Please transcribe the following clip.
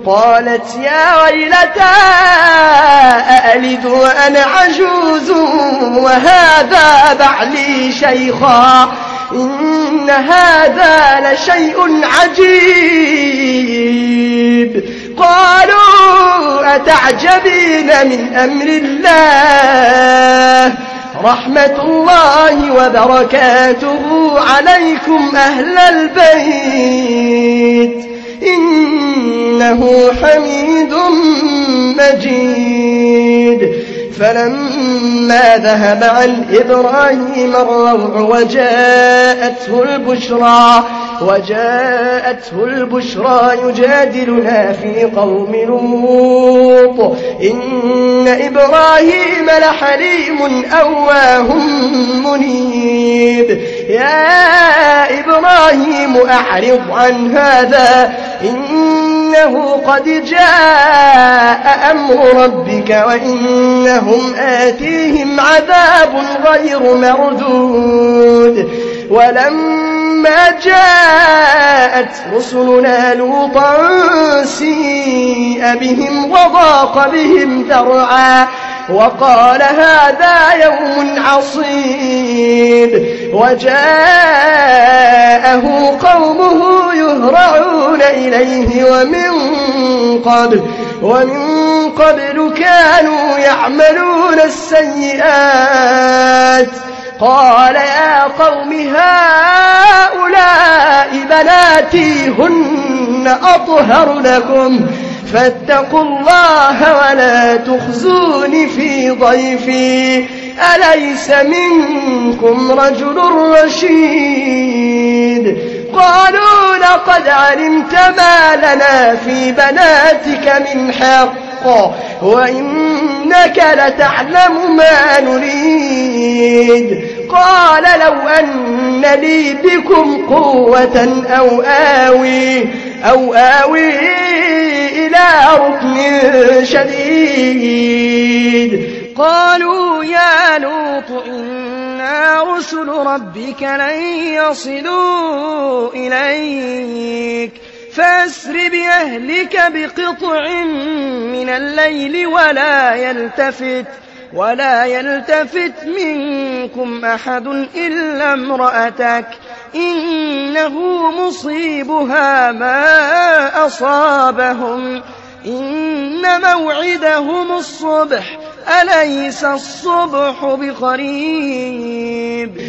قالت يا ويلتى أألد وأنا عجوز وهذا بعلي شيخا إن هذا لشيء عجيب. قالوا أتعجبين من أمر الله رحمة الله وبركاته عليكم أهل البيت إنه حميد مجيد. فلما ذهب عن إبراهيم الروع وجاءته البشرى يجادلنا في قوم لوط إن إبراهيم لحليم أواه منيب. يا إبراهيم أعرض عن هذا إنه قد جاء أمر ربك وإنهم آتيهم عذاب غير مردود. ولما جاءت رسلنا لوطا سيء بهم وضاق بهم ذرعا وقال هذا يوم عصيب. وجاءه قومه يهرعون إليه ومن قبل كانوا يعملون السيئات. قال يا قوم هؤلاء بناتي هن أطهر لكم فاتقوا الله ولا تخزون في ضيفي أليس منكم رجل رشيد. قالوا لقد علمت ما لنا في بناتك من حق وإنك لتعلم ما نريد. قال لو أن لي بكم قوة أو آوي إلى ركن شديد. قالوا يا لوط إنا رسل ربك لن يصلوا إليك فأسر بأهلك بقطع من الليل ولا يلتفت منكم أحد إلا امرأتك إنه مصيبها ما أصابهم إن موعدهم الصبح أليس الصبح بقريب.